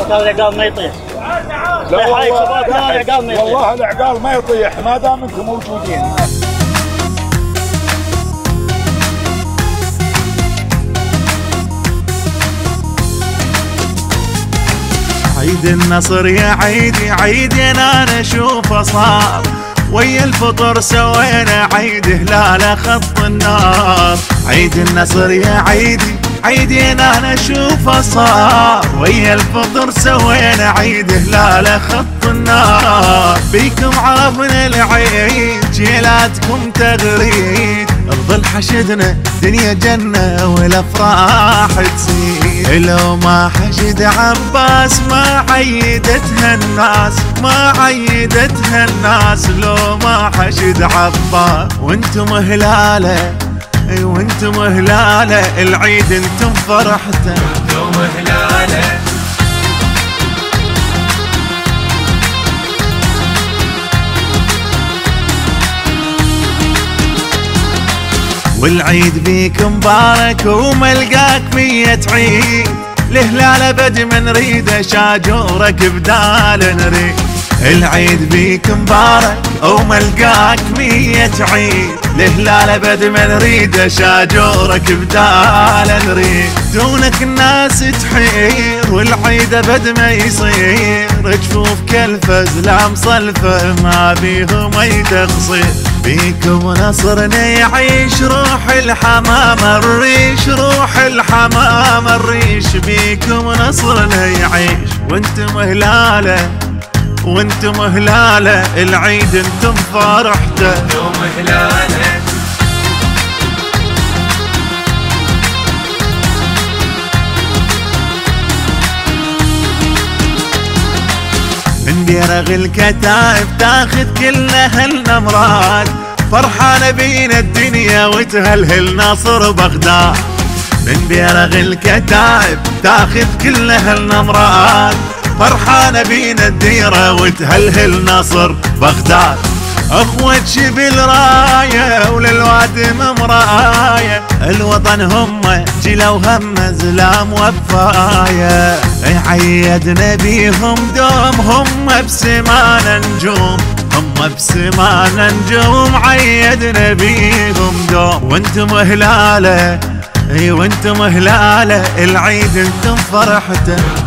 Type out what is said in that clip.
كان العقال ما يطيح. لا والله العقال ما يطيح ما دام انتم موجودين. عيد النصر يا عيدي عيدي انا اشوفه صار، ويا الفطر سوينا عيد هلال خط النار. عيد النصر يا عيدي عيدي انا اشوفه صار، ويا الفطر سوينا عيد هلال خط النار. بيكم عرفنا العيد جيلاتكم تغريد، الظل حشدنا دنيا جنة والافراح تزيد. لو ما حشد عباس ما عيدتها الناس، ما عيدتها الناس لو ما حشد عباس. وانتم هلاله وانتم هلاله العيد انتم فرحته، انتم هلاله. والعيد بيك مبارك وملقاك 100 عيد، الهلال بد ما نريده شاجورك بدال نريد. العيد بيك مبارك وملقاك 100 عيد، الهلال بد ما نريده شاجورك بدال نريد. دونك الناس تحير والعيد بد ما يصير، جفوف كالفز لا مصلفه ما بيهم يتقصير. بيكم نصرنا يعيش روح الحمام الريش، روح الحمام الريش. بيكم نصرنا يعيش وانتم هلاله وانتم هلاله العيد انتم فرحته، انتم هلاله. من بيرغ الكتائب تاخذ كلها النمرات، فرحانة بينا الدنيا وتهلهل ناصر بغداد. من بيرغ الكتائب تاخذ كلها النمرات، فرحانة بينا الديرة وتهلهل ناصر بغداد. اخوة شبل راية وللوادم مراية، الوطن هم جلوا هم زلام وفاية. عيدنا بيهم دوم هم بسمانا نجوم، هم بسمانا نجوم عيدنا بيهم دوم. وانتم هلاله وانتم هلاله العيد انتم فرحته.